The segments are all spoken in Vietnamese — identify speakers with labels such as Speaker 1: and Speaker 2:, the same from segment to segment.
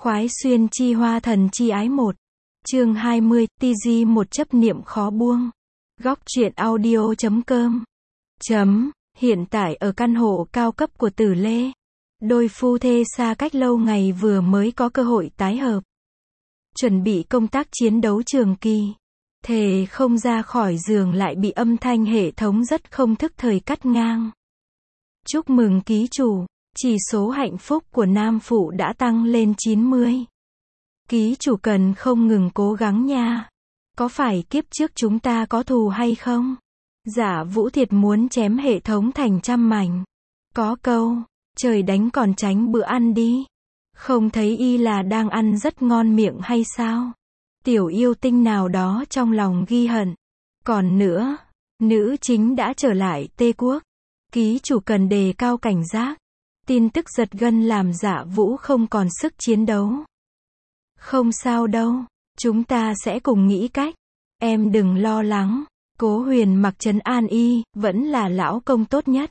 Speaker 1: Khoái xuyên chi hoa thần chi ái một. Chương 20, TG một chấp niệm khó buông. Góc truyện audio.com. Hiện tại ở căn hộ cao cấp của Tử Lê, đôi phu thê xa cách lâu ngày vừa mới có cơ hội tái hợp. Chuẩn bị công tác chiến đấu trường kỳ. Thề không ra khỏi giường lại bị âm thanh hệ thống rất không thức thời cắt ngang. Chúc mừng ký chủ, chỉ số hạnh phúc của nam phụ đã tăng lên 90. Ký chủ cần không ngừng cố gắng nha. Có phải kiếp trước chúng ta có thù hay không? Giả Vũ thiệt muốn chém hệ thống thành trăm mảnh. Có câu, trời đánh còn tránh bữa ăn đi. Không thấy y là đang ăn rất ngon miệng hay sao? Tiểu yêu tinh nào đó trong lòng ghi hận. Còn nữa, nữ chính đã trở lại Tê Quốc. Ký chủ cần đề cao cảnh giác. Tin tức giật gân làm Giả Vũ không còn sức chiến đấu. Không sao đâu, chúng ta sẽ cùng nghĩ cách. Em đừng lo lắng. Cố Huyền mặc trấn an y, vẫn là lão công tốt nhất.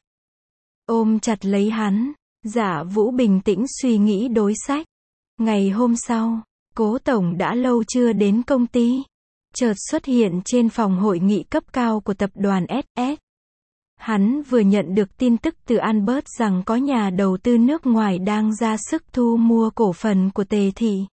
Speaker 1: Ôm chặt lấy hắn, Giả Vũ bình tĩnh suy nghĩ đối sách. Ngày hôm sau, Cố Tổng đã lâu chưa đến công ty. Chợt xuất hiện trên phòng hội nghị cấp cao của tập đoàn SS. Hắn vừa nhận được tin tức từ Albert rằng có nhà đầu tư nước ngoài đang ra sức thu mua cổ phần của Tề Thị.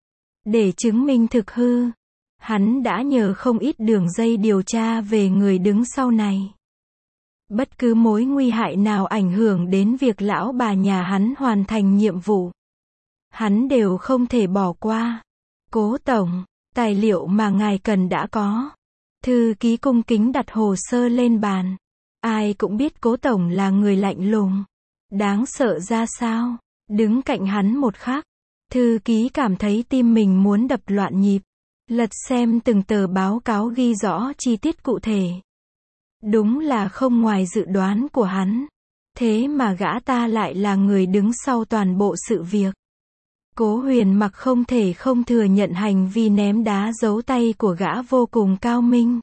Speaker 1: Để chứng minh thực hư, hắn đã nhờ không ít đường dây điều tra về người đứng sau này. Bất cứ mối nguy hại nào ảnh hưởng đến việc lão bà nhà hắn hoàn thành nhiệm vụ, hắn đều không thể bỏ qua. Cố Tổng, tài liệu mà ngài cần đã có. Thư ký cung kính đặt hồ sơ lên bàn. Ai cũng biết Cố Tổng là người lạnh lùng, đáng sợ ra sao. Đứng cạnh hắn một khắc, thư ký cảm thấy tim mình muốn đập loạn nhịp. Lật xem từng tờ báo cáo ghi rõ chi tiết cụ thể. Đúng là không ngoài dự đoán của hắn. Thế mà gã ta lại là người đứng sau toàn bộ sự việc. Cố Huyền mặc không thể không thừa nhận hành vi ném đá giấu tay của gã vô cùng cao minh.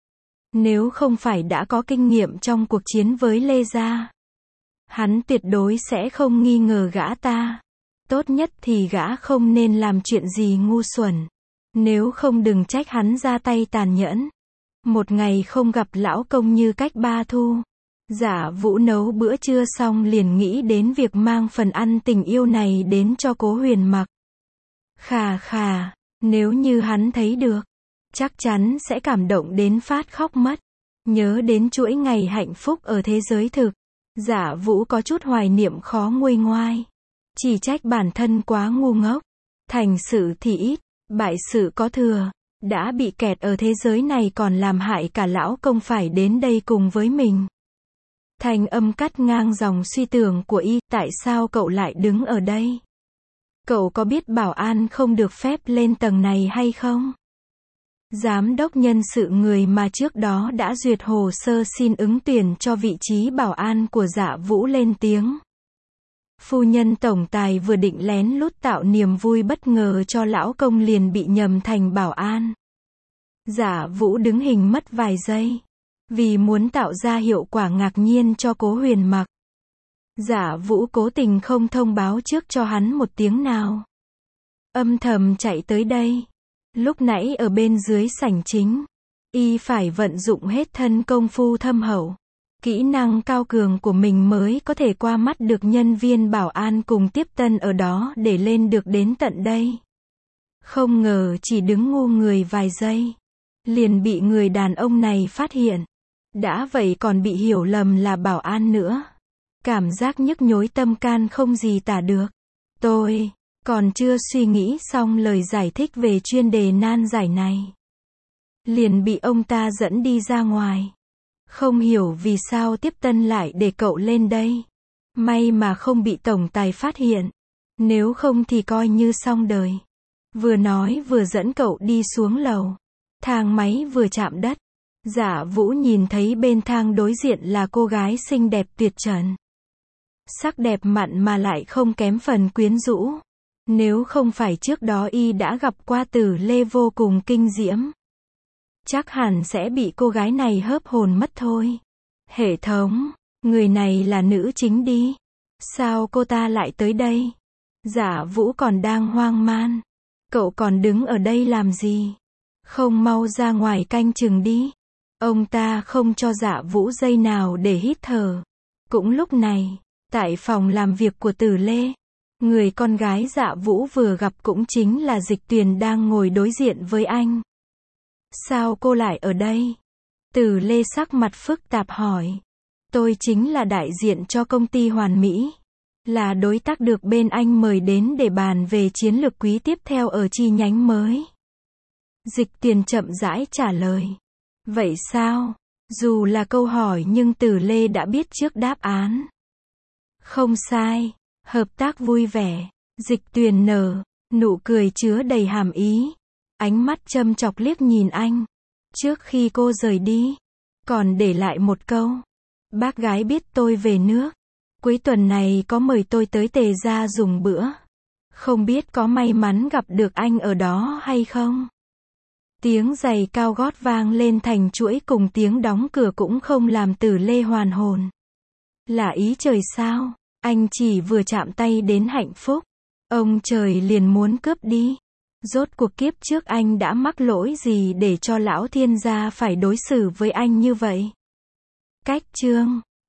Speaker 1: Nếu không phải đã có kinh nghiệm trong cuộc chiến với Lê Gia, hắn tuyệt đối sẽ không nghi ngờ gã ta. Tốt nhất thì gã không nên làm chuyện gì ngu xuẩn. Nếu không đừng trách hắn ra tay tàn nhẫn. Một ngày không gặp lão công như cách ba thu. Giả Vũ nấu bữa trưa xong liền nghĩ đến việc mang phần ăn tình yêu này đến cho Cố Huyền mặc. Khà, nếu như hắn thấy được, chắc chắn sẽ cảm động đến phát khóc mất. Nhớ đến chuỗi ngày hạnh phúc ở thế giới thực, Giả Vũ có chút hoài niệm khó nguôi ngoai. Chỉ trách bản thân quá ngu ngốc. Thành sự thì ít, bại sự có thừa. Đã bị kẹt ở thế giới này còn làm hại cả lão công phải đến đây cùng với mình. Thanh âm cắt ngang dòng suy tưởng của y, tại sao cậu lại đứng ở đây? Cậu có biết bảo an không được phép lên tầng này hay không? Giám đốc nhân sự người mà trước đó đã duyệt hồ sơ xin ứng tuyển cho vị trí bảo an của Giả Vũ lên tiếng. Phu nhân tổng tài vừa định lén lút tạo niềm vui bất ngờ cho lão công liền bị nhầm thành bảo an. Giả Vũ đứng hình mất vài giây. Vì muốn tạo ra hiệu quả ngạc nhiên cho Cố Huyền mặc, Giả Vũ cố tình không thông báo trước cho hắn một tiếng nào. Âm thầm chạy tới đây. Lúc nãy ở bên dưới sảnh chính, y phải vận dụng hết thân công phu thâm hậu. Kỹ năng cao cường của mình mới có thể qua mắt được nhân viên bảo an cùng tiếp tân ở đó để lên được đến tận đây. Không ngờ chỉ đứng ngu người vài giây, liền bị người đàn ông này phát hiện. Đã vậy còn bị hiểu lầm là bảo an nữa. Cảm giác nhức nhối tâm can không gì tả được. Tôi còn chưa suy nghĩ xong lời giải thích về chuyên đề nan giải này, liền bị ông ta dẫn đi ra ngoài. Không hiểu vì sao tiếp tân lại để cậu lên đây. May mà không bị tổng tài phát hiện. Nếu không thì coi như xong đời. Vừa nói vừa dẫn cậu đi xuống lầu. Thang máy vừa chạm đất, Giả Vũ nhìn thấy bên thang đối diện là cô gái xinh đẹp tuyệt trần. Sắc đẹp mặn mà lại không kém phần quyến rũ. Nếu không phải trước đó y đã gặp qua Tử Lê vô cùng kinh diễm, chắc hẳn sẽ bị cô gái này hớp hồn mất thôi. Hệ thống, người này là nữ chính đi. Sao cô ta lại tới đây? Dạ Vũ còn đang hoang man. Cậu còn đứng ở đây làm gì? Không mau ra ngoài canh chừng đi. Ông ta không cho Dạ Vũ giây nào để hít thở. Cũng lúc này, tại phòng làm việc của Tử Lê, người con gái Dạ Vũ vừa gặp cũng chính là Dịch Tuyền đang ngồi đối diện với anh. Sao cô lại ở đây? Tử Lê sắc mặt phức tạp hỏi. Tôi chính là đại diện cho công ty Hoàn Mỹ. Là đối tác được bên anh mời đến để bàn về chiến lược quý tiếp theo ở chi nhánh mới. Dịch Tuyền chậm rãi trả lời. Vậy sao? Dù là câu hỏi nhưng Tử Lê đã biết trước đáp án. Không sai. Hợp tác vui vẻ. Dịch Tuyền nở nụ cười chứa đầy hàm ý. Ánh mắt châm chọc liếc nhìn anh. Trước khi cô rời đi, còn để lại một câu. Bác gái biết tôi về nước. Cuối tuần này có mời tôi tới Tề gia dùng bữa. Không biết có may mắn gặp được anh ở đó hay không? Tiếng giày cao gót vang lên thành chuỗi cùng tiếng đóng cửa cũng không làm Tử Lê hoàn hồn. Là ý trời sao? Anh chỉ vừa chạm tay đến hạnh phúc. Ông trời liền muốn cướp đi. Rốt cuộc kiếp trước anh đã mắc lỗi gì để cho lão thiên gia phải đối xử với anh như vậy? Cách chương